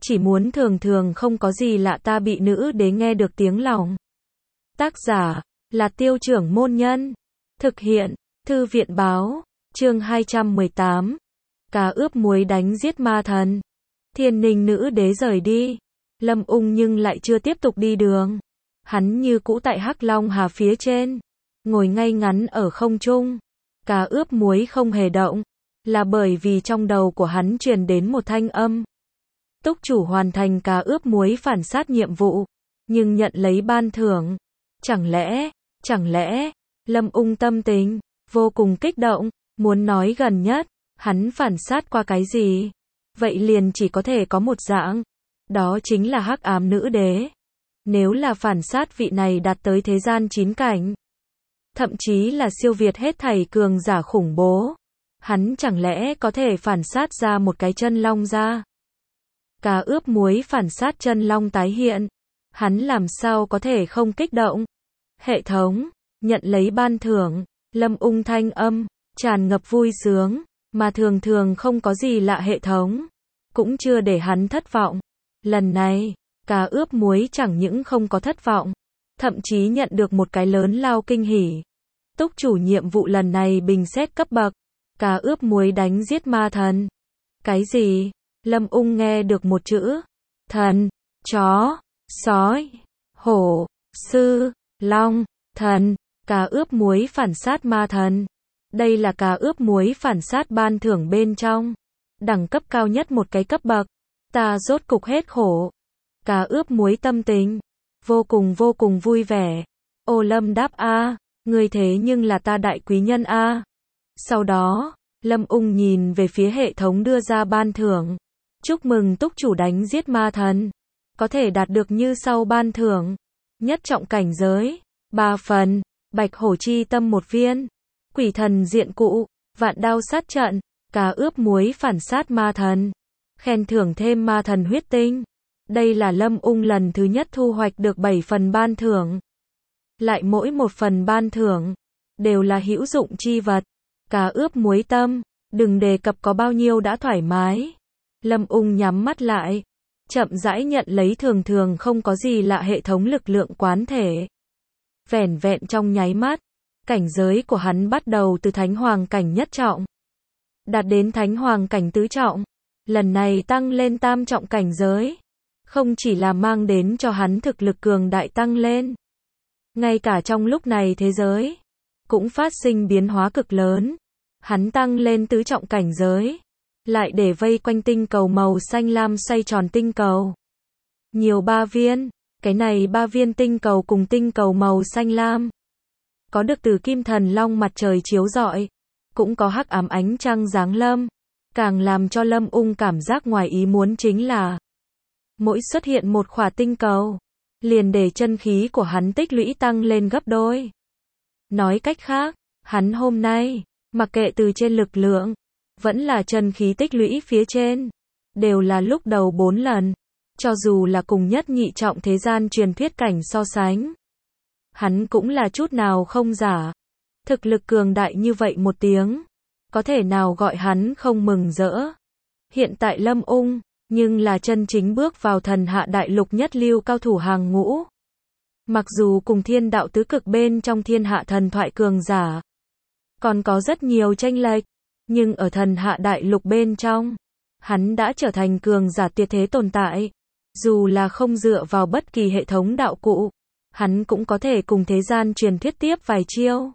chỉ muốn thường thường không có gì lạ ta bị nữ đế nghe được tiếng lòng. Tác giả là Tiêu Trưởng Môn Nhân. Thực hiện Thư viện Báo. Chương 218. Cá ướp muối đánh giết ma thần. Thiên Ninh nữ đế rời đi. Lâm Ung nhưng lại chưa tiếp tục đi đường. Hắn như cũ tại Hắc Long Hà phía trên, ngồi ngay ngắn ở không trung. Cá ướp muối không hề động, là bởi vì trong đầu của hắn truyền đến một thanh âm. Túc chủ hoàn thành cá ướp muối phản sát nhiệm vụ, nhưng nhận lấy ban thưởng. Chẳng lẽ, Lâm Ung tâm tình vô cùng kích động, muốn nói gần nhất, hắn phản sát qua cái gì? Vậy liền chỉ có thể có một dạng, đó chính là Hắc Ám Nữ Đế. Nếu là phản sát vị này đạt tới thế gian 9 cảnh, thậm chí là siêu việt hết thảy cường giả khủng bố, hắn chẳng lẽ có thể phản sát ra một cái chân long ra? Cá ướp muối phản sát chân long tái hiện, hắn làm sao có thể không kích động? Hệ thống, nhận lấy ban thưởng, Lâm Ung thanh âm, tràn ngập vui sướng, mà thường thường không có gì lạ hệ thống, cũng chưa để hắn thất vọng. Lần này, cá ướp muối chẳng những không có thất vọng, thậm chí nhận được một cái lớn lao kinh hỉ. Túc chủ nhiệm vụ lần này bình xét cấp bậc, cá ướp muối đánh giết ma thần. Cái gì? Lâm Ung nghe được một chữ. Thần, chó, sói, hổ, sư, long, thần, cá ướp muối phản sát ma thần. Đây là cá ướp muối phản sát ban thưởng bên trong. Đẳng cấp cao nhất một cái cấp bậc. Ta rốt cục hết khổ. Cá ướp muối tâm tình vô cùng vui vẻ. Ô Lâm đáp a, ngươi thế nhưng là ta đại quý nhân a. Sau đó, Lâm Ung nhìn về phía hệ thống đưa ra ban thưởng. Chúc mừng túc chủ đánh giết ma thần. Có thể đạt được như sau ban thưởng. Nhất trọng cảnh giới, 3 phần, bạch hổ chi tâm 1 viên, quỷ thần diện cụ, vạn đao sát trận, cá ướp muối phản sát ma thần. Khen thưởng thêm ma thần huyết tinh. Đây là Lâm Ung lần thứ nhất thu hoạch được 7 phần ban thưởng. Lại mỗi một phần ban thưởng đều là hữu dụng chi vật. Cá ướp muối tâm, đừng đề cập có bao nhiêu đã thoải mái. Lâm Ung nhắm mắt lại, chậm rãi nhận lấy thường thường không có gì lạ hệ thống lực lượng quán thể. Vẻn vẹn trong nháy mắt, cảnh giới của hắn bắt đầu từ Thánh Hoàng cảnh nhất trọng, đạt đến Thánh Hoàng cảnh tứ trọng. Lần này tăng lên tam trọng cảnh giới, không chỉ là mang đến cho hắn thực lực cường đại tăng lên, ngay cả trong lúc này thế giới cũng phát sinh biến hóa cực lớn. Hắn tăng lên tứ trọng cảnh giới, lại để vây quanh tinh cầu màu xanh lam xoay tròn tinh cầu. Nhiều 3 viên, cái này 3 viên tinh cầu cùng tinh cầu màu xanh lam, có được từ kim thần long mặt trời chiếu rọi, cũng có hắc ám ánh trăng giáng lâm. Càng làm cho Lâm Ung cảm giác ngoài ý muốn chính là, mỗi xuất hiện một khỏa tinh cầu, liền để chân khí của hắn tích lũy tăng lên gấp đôi. Nói cách khác, hắn hôm nay, mặc kệ từ trên lực lượng, vẫn là chân khí tích lũy phía trên, đều là lúc đầu 4 lần. Cho dù là cùng nhất nhị trọng thế gian truyền thuyết cảnh so sánh, hắn cũng là chút nào không giả. Thực lực cường đại như vậy một tiếng, có thể nào gọi hắn không mừng rỡ. Hiện tại Lâm Ung, nhưng là chân chính bước vào thần hạ đại lục nhất lưu cao thủ hàng ngũ. Mặc dù cùng thiên đạo tứ cực bên trong thiên hạ thần thoại cường giả, còn có rất nhiều chênh lệch, nhưng ở thần hạ đại lục bên trong, hắn đã trở thành cường giả tuyệt thế tồn tại. Dù là không dựa vào bất kỳ hệ thống đạo cụ, hắn cũng có thể cùng thế gian truyền thuyết tiếp vài chiêu.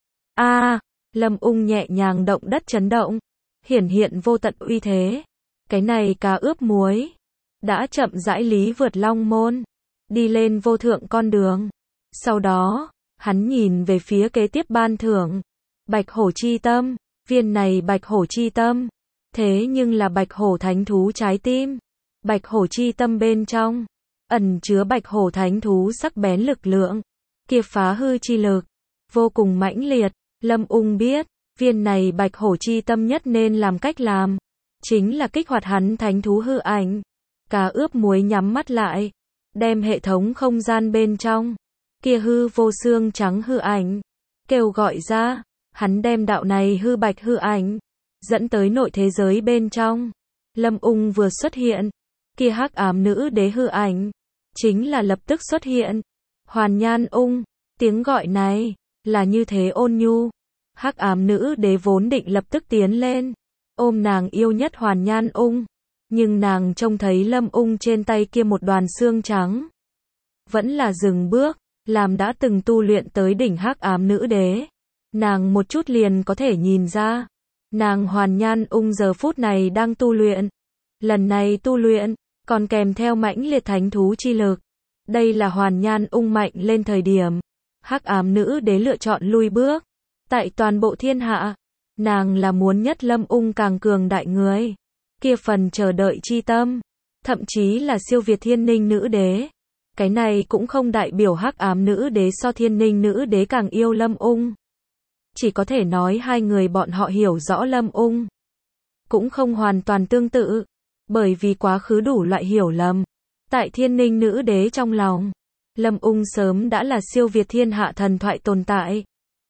Lâm Ung nhẹ nhàng động đất chấn động, hiển hiện vô tận uy thế. Cái này cá ướp muối đã chậm rãi lý vượt long môn, đi lên vô thượng con đường. Sau đó, hắn nhìn về phía kế tiếp ban thưởng, bạch hổ chi tâm. Viên này bạch hổ chi tâm, thế nhưng là bạch hổ thánh thú trái tim. Bạch hổ chi tâm bên trong ẩn chứa bạch hổ thánh thú sắc bén lực lượng, kia phá hư chi lực vô cùng mãnh liệt. Lâm Ung biết, viên này bạch hổ chi tâm nhất nên làm cách làm, chính là kích hoạt hắn thánh thú hư ảnh. Cá ướp muối nhắm mắt lại, đem hệ thống không gian bên trong, kia hư vô xương trắng hư ảnh, kêu gọi ra. Hắn đem đạo này hư bạch hư ảnh, dẫn tới nội thế giới bên trong. Lâm Ung vừa xuất hiện, kia hắc ám nữ đế hư ảnh, chính là lập tức xuất hiện. Hoàn Nhan Ung, tiếng gọi này, là như thế ôn nhu. Hắc ám nữ đế vốn định lập tức tiến lên, ôm nàng yêu nhất Hoàn Nhan Ung, nhưng nàng trông thấy Lâm Ung trên tay kia một đoàn xương trắng. Vẫn là dừng bước, làm đã từng tu luyện tới đỉnh hắc ám nữ đế. Nàng một chút liền có thể nhìn ra, nàng Hoàn Nhan Ung giờ phút này đang tu luyện. Lần này tu luyện, còn kèm theo mãnh liệt thánh thú chi lực. Đây là Hoàn Nhan Ung mạnh lên thời điểm. Hắc ám nữ đế lựa chọn lui bước. Tại toàn bộ thiên hạ, nàng là muốn nhất Lâm Ung càng cường đại người. Kia phần chờ đợi chi tâm, thậm chí là siêu việt thiên ninh nữ đế. Cái này cũng không đại biểu hắc ám nữ đế so thiên ninh nữ đế càng yêu Lâm Ung. Chỉ có thể nói hai người bọn họ hiểu rõ Lâm Ung. Cũng không hoàn toàn tương tự, bởi vì quá khứ đủ loại hiểu lầm. Tại thiên ninh nữ đế trong lòng, Lâm Ung sớm đã là siêu việt thiên hạ thần thoại tồn tại.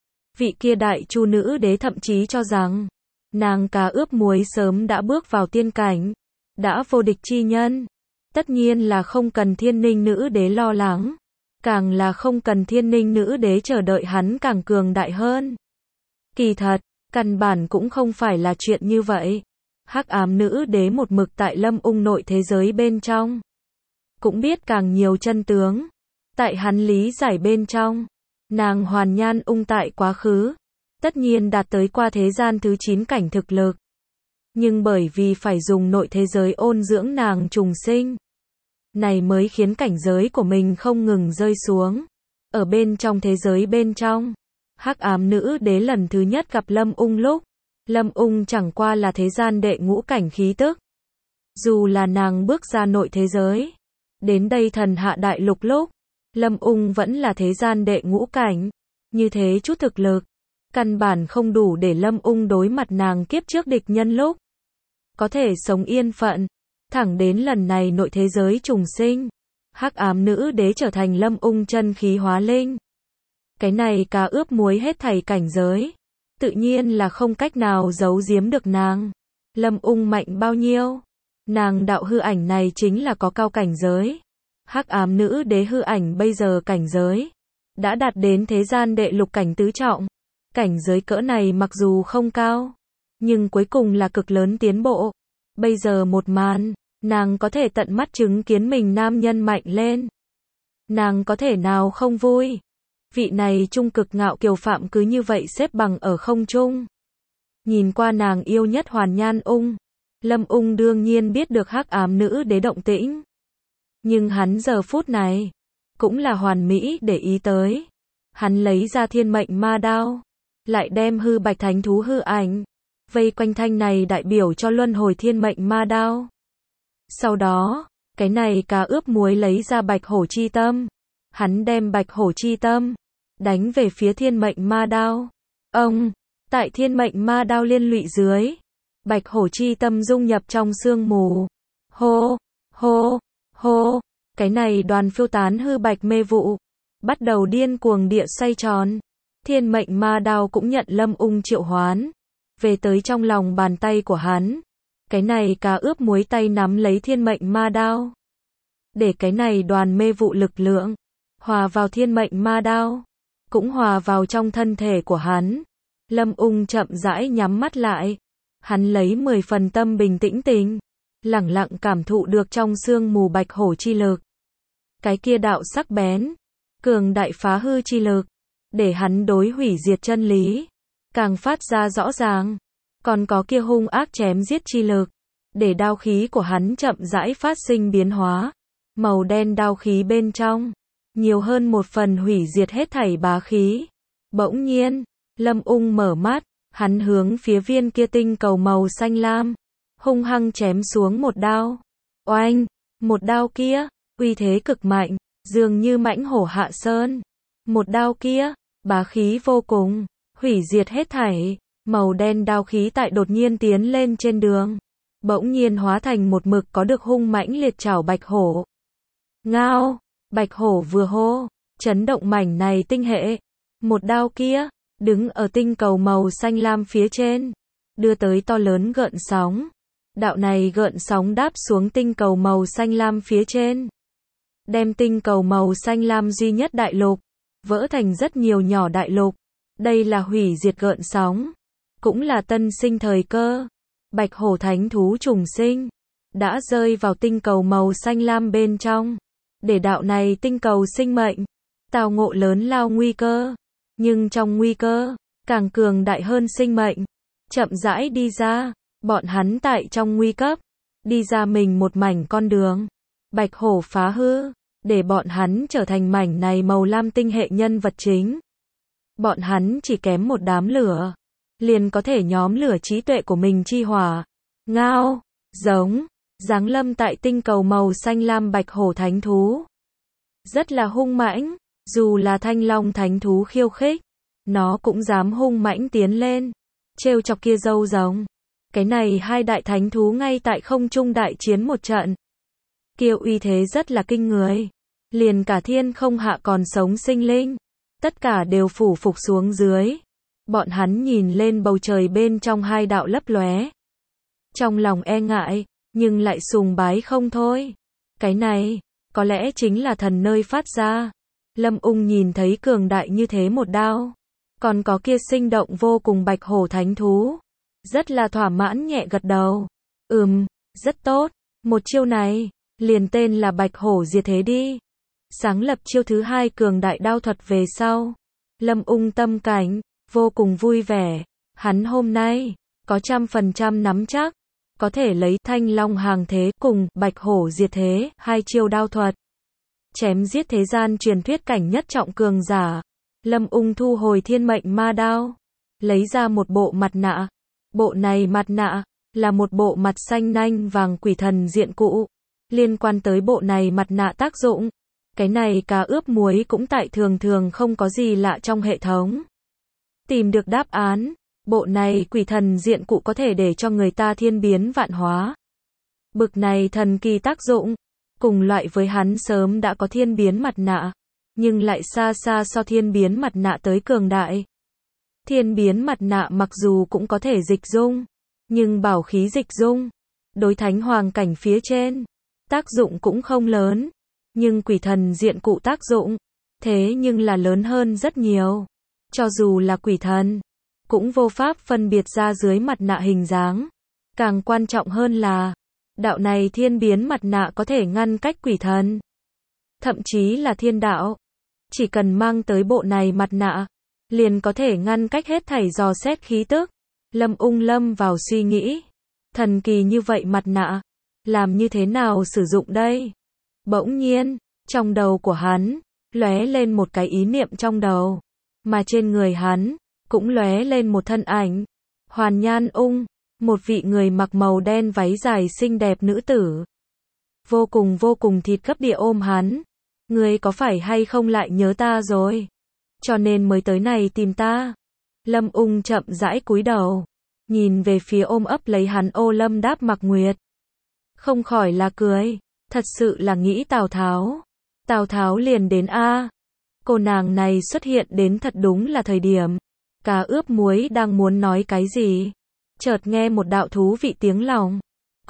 Vị kia đại chu nữ đế thậm chí cho rằng, nàng cá ướp muối sớm đã bước vào tiên cảnh, đã vô địch chi nhân. Tất nhiên là không cần thiên ninh nữ đế lo lắng, càng là không cần thiên ninh nữ đế chờ đợi hắn càng cường đại hơn. Kỳ thật, căn bản cũng không phải là chuyện như vậy. Hắc ám nữ đế một mực tại Lâm Ung nội thế giới bên trong, cũng biết càng nhiều chân tướng. Tại hắn lý giải bên trong, nàng Hoàn Nhan Ung tại quá khứ, tất nhiên đạt tới qua thế gian thứ 9 cảnh thực lực. Nhưng bởi vì phải dùng nội thế giới ôn dưỡng nàng trùng sinh, này mới khiến cảnh giới của mình không ngừng rơi xuống. Ở bên trong thế giới bên trong, hắc ám nữ đế lần thứ nhất gặp Lâm Ung lúc, Lâm Ung chẳng qua là thế gian đệ ngũ cảnh khí tức. Dù là nàng bước ra nội thế giới, đến đây thần hạ đại lục lúc, Lâm Ung vẫn là thế gian đệ ngũ cảnh. Như thế chút thực lực, căn bản không đủ để Lâm Ung đối mặt nàng kiếp trước địch nhân lúc có thể sống yên phận. Thẳng đến lần này nội thế giới trùng sinh, hắc ám nữ đế trở thành Lâm Ung chân khí hóa linh. Cái này cá ướp muối hết thảy cảnh giới, tự nhiên là không cách nào giấu giếm được nàng. Lâm Ung mạnh bao nhiêu, nàng đạo hư ảnh này chính là có cao cảnh giới. Hắc ám nữ đế hư ảnh bây giờ cảnh giới đã đạt đến thế gian đệ lục cảnh tứ trọng. Cảnh giới cỡ này mặc dù không cao, nhưng cuối cùng là cực lớn tiến bộ. Bây giờ một màn, nàng có thể tận mắt chứng kiến mình nam nhân mạnh lên. Nàng có thể nào không vui? Vị này trung cực ngạo kiều phạm cứ như vậy xếp bằng ở không trung. Nhìn qua nàng yêu nhất Hoàn Nhan Ung, Lâm Ung đương nhiên biết được hắc ám nữ đế động tĩnh. Nhưng hắn giờ phút này, cũng là hoàn mỹ để ý tới. Hắn lấy ra thiên mệnh ma đao, lại đem hư bạch thánh thú hư ảnh vây quanh thanh này đại biểu cho luân hồi thiên mệnh ma đao. Sau đó, cái này cá ướp muối lấy ra bạch hổ chi tâm. Hắn đem bạch hổ chi tâm đánh về phía thiên mệnh ma đao. Ông, tại thiên mệnh ma đao liên lụy dưới, bạch hổ chi tâm dung nhập trong sương mù. Hô, hô, hô, cái này đoàn phiêu tán hư bạch mê vụ, bắt đầu điên cuồng địa xoay tròn. Thiên mệnh ma đao cũng nhận Lâm Ung triệu hoán, về tới trong lòng bàn tay của hắn. Cái này cá ướp muối tay nắm lấy thiên mệnh ma đao, để cái này đoàn mê vụ lực lượng hòa vào thiên mệnh ma đao, cũng hòa vào trong thân thể của hắn. Lâm Ung chậm rãi nhắm mắt lại, hắn lấy 10 phần tâm bình tĩnh tình, lẳng lặng cảm thụ được trong sương mù bạch hổ chi lực. Cái kia đạo sắc bén, cường đại phá hư chi lực, để hắn đối hủy diệt chân lý càng phát ra rõ ràng. Còn có kia hung ác chém giết chi lực, để đao khí của hắn chậm rãi phát sinh biến hóa. Màu đen đao khí bên trong, nhiều hơn một phần hủy diệt hết thảy bá khí. Bỗng nhiên, Lâm Ung mở mắt, hắn hướng phía viên kia tinh cầu màu xanh lam, hung hăng chém xuống một đao. Oanh, một đao kia, uy thế cực mạnh, dường như mãnh hổ hạ sơn. Một đao kia, bá khí vô cùng, hủy diệt hết thảy. Màu đen đao khí tại đột nhiên tiến lên trên đường, bỗng nhiên hóa thành một mực có được hung mãnh liệt chảo bạch hổ. Ngao, bạch hổ vừa hô, chấn động mảnh này tinh hệ. Một đao kia, đứng ở tinh cầu màu xanh lam phía trên, đưa tới to lớn gợn sóng, Đạo này gợn sóng đáp xuống tinh cầu màu xanh lam phía trên. Đem tinh cầu màu xanh lam duy nhất đại lục, vỡ thành rất nhiều nhỏ đại lục. Đây là hủy diệt gợn sóng. Cũng là tân sinh thời cơ. Bạch hổ thánh thú trùng sinh. Đã rơi vào tinh cầu màu xanh lam bên trong. Để đạo này tinh cầu sinh mệnh. Tào ngộ lớn lao nguy cơ. Nhưng trong nguy cơ, càng cường đại hơn sinh mệnh. Chậm rãi đi ra. Bọn hắn tại trong nguy cấp. Đi ra mình một mảnh con đường. Bạch hổ phá hư. Để bọn hắn trở thành mảnh này màu lam tinh hệ nhân vật chính. Bọn hắn chỉ kém một đám lửa. Liền có thể nhóm lửa trí tuệ của mình chi hỏa. Ngao, giống, giáng lâm tại tinh cầu màu xanh lam bạch hổ thánh thú. Rất là hung mãnh, dù là thanh long thánh thú khiêu khích, nó cũng dám hung mãnh tiến lên. Trêu chọc kia dâu rồng. Cái này hai đại thánh thú ngay tại không trung đại chiến một trận. Kia uy thế rất là kinh người. Liền cả thiên không hạ còn sống sinh linh. Tất cả đều phủ phục xuống dưới. Bọn hắn nhìn lên bầu trời bên trong hai đạo lấp lóe. Trong lòng e ngại, nhưng lại sùng bái không thôi. Cái này, có lẽ chính là thần nơi phát ra. Lâm Ung nhìn thấy cường đại như thế một đao. Còn có kia sinh động vô cùng bạch hổ thánh thú. Rất là thỏa mãn nhẹ gật đầu. Rất tốt. Một chiêu này, liền tên là bạch hổ diệt thế đi. Sáng lập chiêu thứ hai cường đại đao thuật về sau. Lâm Ung tâm cảnh, vô cùng vui vẻ. Hắn hôm nay, có 100% nắm chắc. Có thể lấy thanh long hàng thế cùng bạch hổ diệt thế, hai chiêu đao thuật. Chém giết thế gian truyền thuyết cảnh nhất trọng cường giả. Lâm Ung thu hồi thiên mệnh ma đao. Lấy ra một bộ mặt nạ. Bộ này mặt nạ, là một bộ mặt xanh nanh vàng quỷ thần diện cụ. Liên quan tới bộ này mặt nạ tác dụng. Cái này cá ướp muối cũng tại thường thường không có gì lạ trong hệ thống. Tìm được đáp án. Bộ này quỷ thần diện cụ có thể để cho người ta thiên biến vạn hóa. Bực này thần kỳ tác dụng. Cùng loại với hắn sớm đã có thiên biến mặt nạ. Nhưng lại xa xa so thiên biến mặt nạ tới cường đại. Thiên biến mặt nạ mặc dù cũng có thể dịch dung. Nhưng bảo khí dịch dung. Đối thánh hoàng cảnh phía trên. Tác dụng cũng không lớn. Nhưng quỷ thần diện cụ tác dụng. Thế nhưng là lớn hơn rất nhiều. Cho dù là quỷ thần. Cũng vô pháp phân biệt ra dưới mặt nạ hình dáng. Càng quan trọng hơn là. Đạo này thiên biến mặt nạ có thể ngăn cách quỷ thần. Thậm chí là thiên đạo. Chỉ cần mang tới bộ này mặt nạ. Liền có thể ngăn cách hết thảy dò xét khí tức. Lâm Ung lâm vào suy nghĩ. Thần kỳ như vậy mặt nạ. Làm như thế nào sử dụng đây? Bỗng nhiên, trong đầu của hắn, lóe lên một cái ý niệm trong đầu. Mà trên người hắn, cũng lóe lên một thân ảnh. Hoàn Nhan Ung, một vị người mặc màu đen váy dài xinh đẹp nữ tử. Vô cùng thịt gấp địa ôm hắn. Ngươi có phải hay không lại nhớ ta rồi? Cho nên mới tới này tìm ta. Lâm Ung chậm rãi cúi đầu. Nhìn về phía ôm ấp lấy hắn Ô Lâm Đáp Mặc Nguyệt. Không khỏi là cười. Thật sự là nghĩ Tào Tháo. Tào Tháo liền đến a. Cô nàng này xuất hiện đến thật đúng là thời điểm. Cá ướp muối đang muốn nói cái gì. Chợt nghe một đạo thú vị tiếng lòng.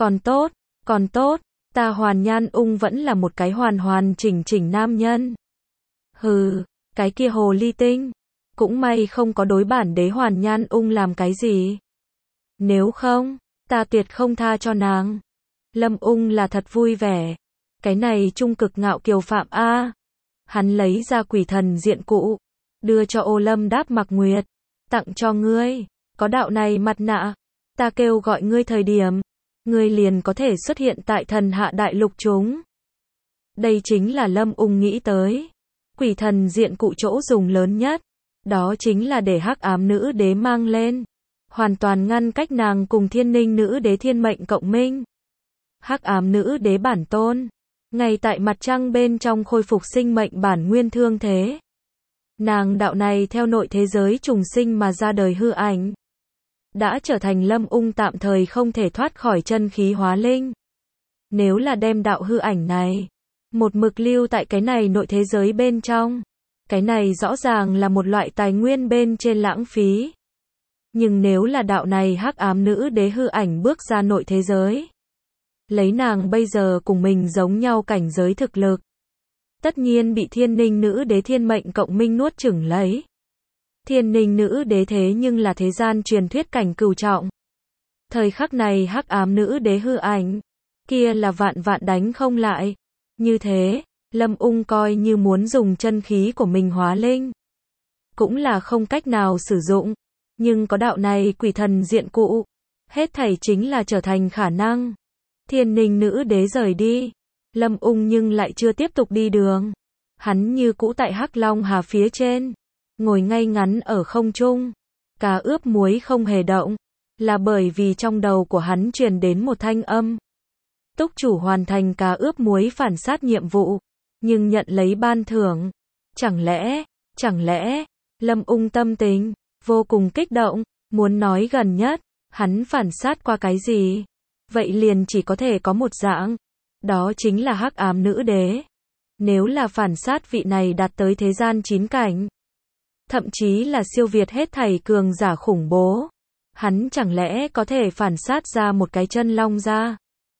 Còn tốt, ta Hoàn Nhan Ung vẫn là một cái hoàn chỉnh nam nhân. Hừ, cái kia hồ ly tinh. Cũng may không có đối bản đế Hoàn Nhan Ung làm cái gì. Nếu không, ta tuyệt không tha cho nàng. Lâm Ung là thật vui vẻ. Cái này trung cực ngạo kiều phạm a. Hắn lấy ra quỷ thần diện cụ. Đưa cho Ô Lâm Đáp Mặc Nguyệt. Tặng cho ngươi. Có đạo này mặt nạ. Ta kêu gọi ngươi thời điểm. Ngươi liền có thể xuất hiện tại thần hạ đại lục chúng. Đây chính là Lâm Ung nghĩ tới. Quỷ thần diện cụ chỗ dùng lớn nhất. Đó chính là để hắc ám nữ đế mang lên. Hoàn toàn ngăn cách nàng cùng thiên ninh nữ đế thiên mệnh cộng minh. Hắc ám nữ đế bản tôn. Ngay tại mặt trăng bên trong khôi phục sinh mệnh bản nguyên thương thế. Nàng đạo này theo nội thế giới trùng sinh mà ra đời hư ảnh. Đã trở thành Lâm Ung tạm thời không thể thoát khỏi chân khí hóa linh. Nếu là đem đạo hư ảnh này. Một mực lưu tại cái này nội thế giới bên trong. Cái này rõ ràng là một loại tài nguyên bên trên lãng phí. Nhưng nếu là đạo này hắc ám nữ đế hư ảnh bước ra nội thế giới, lấy nàng bây giờ cùng mình giống nhau cảnh giới thực lực, tất nhiên bị thiên ninh nữ đế thiên mệnh cộng minh nuốt chửng lấy. Thiên ninh nữ đế thế nhưng là thế gian truyền thuyết cảnh cửu trọng. Thời khắc này hắc ám nữ đế hư ảnh, kia là vạn vạn đánh không lại. Như thế, Lâm Ung coi như muốn dùng chân khí của mình hóa linh, cũng là không cách nào sử dụng. Nhưng có đạo này quỷ thần diện cụ, hết thảy chính là trở thành khả năng. Thiên ninh nữ đế rời đi, Lâm Ung nhưng lại chưa tiếp tục đi đường. Hắn như cũ tại Hắc Long Hà phía trên, ngồi ngay ngắn ở không trung. Cá ướp muối không hề động, là bởi vì trong đầu của hắn truyền đến một thanh âm. Túc chủ hoàn thành cá ướp muối phản sát nhiệm vụ, nhưng nhận lấy ban thưởng. Chẳng lẽ, Lâm Ung tâm tình vô cùng kích động, muốn nói gần nhất, hắn phản sát qua cái gì? Vậy liền chỉ có thể có một dạng, đó chính là hắc ám nữ đế. Nếu là phản sát vị này đạt tới thế gian 9 cảnh, thậm chí là siêu việt hết thảy cường giả khủng bố, hắn chẳng lẽ có thể phản sát ra một cái chân long ra?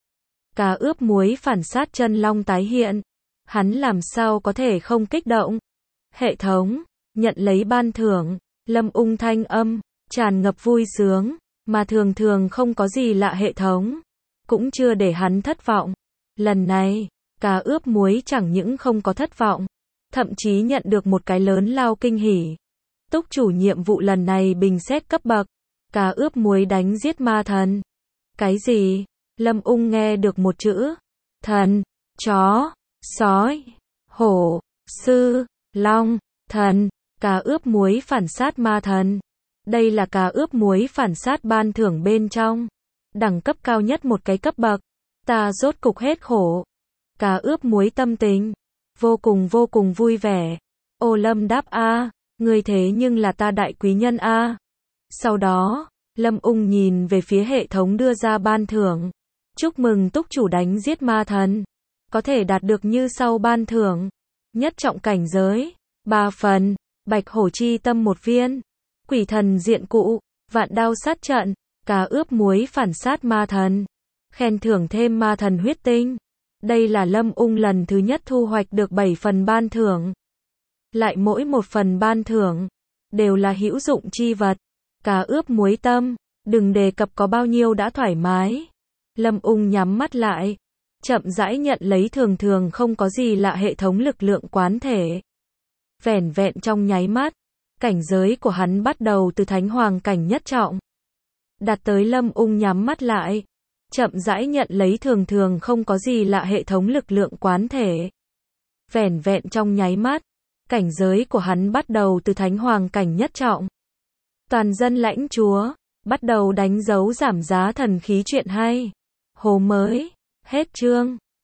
Cá ướp muối phản sát chân long tái hiện, hắn làm sao có thể không kích động? Hệ thống, nhận lấy ban thưởng, Lâm Ung thanh âm, tràn ngập vui sướng, mà thường không có gì lạ hệ thống, cũng chưa để hắn thất vọng. Lần này, cá ướp muối chẳng những không có thất vọng, thậm chí nhận được một cái lớn lao kinh hỉ. Túc chủ nhiệm vụ lần này bình xét cấp bậc, cá ướp muối đánh giết ma thần. Cái gì? Lâm Ung nghe được một chữ, thần, chó, sói, hổ, sư, long, thần, cá ướp muối phản sát ma thần. Đây là cá ướp muối phản sát ban thưởng bên trong, đẳng cấp cao nhất một cái cấp bậc. Ta rốt cục hết khổ. Cá ướp muối tâm tình vô cùng vui vẻ. Ô Lâm đáp a, ngươi thế nhưng là ta đại quý nhân a. Sau đó, Lâm Ung nhìn về phía hệ thống đưa ra ban thưởng. Chúc mừng túc chủ đánh giết ma thần, có thể đạt được như sau ban thưởng. Nhất trọng cảnh giới, 3 phần, bạch hổ chi tâm 1 viên, quỷ thần diện cụ, vạn đao sát trận, cá ướp muối phản sát ma thần. Khen thưởng thêm ma thần huyết tinh. Đây là Lâm Ung lần thứ nhất thu hoạch được 7 phần ban thưởng. Lại mỗi một phần ban thưởng đều là hữu dụng chi vật. Cá ướp muối tâm, đừng đề cập có bao nhiêu đã thoải mái. Lâm Ung nhắm mắt lại, chậm rãi nhận lấy thường không có gì lạ hệ thống lực lượng quán thể. Vẻn vẹn trong nháy mắt, cảnh giới của hắn bắt đầu từ thánh hoàng cảnh nhất trọng. Đạt tới Lâm Ung nhắm mắt lại, chậm rãi nhận lấy thường không có gì lạ hệ thống lực lượng quán thể. Vẻn vẹn trong nháy mắt, cảnh giới của hắn bắt đầu từ thánh hoàng cảnh nhất trọng. Toàn dân lãnh chúa, bắt đầu đánh dấu giảm giá thần khí chuyện hay. Hồ mới, hết chương.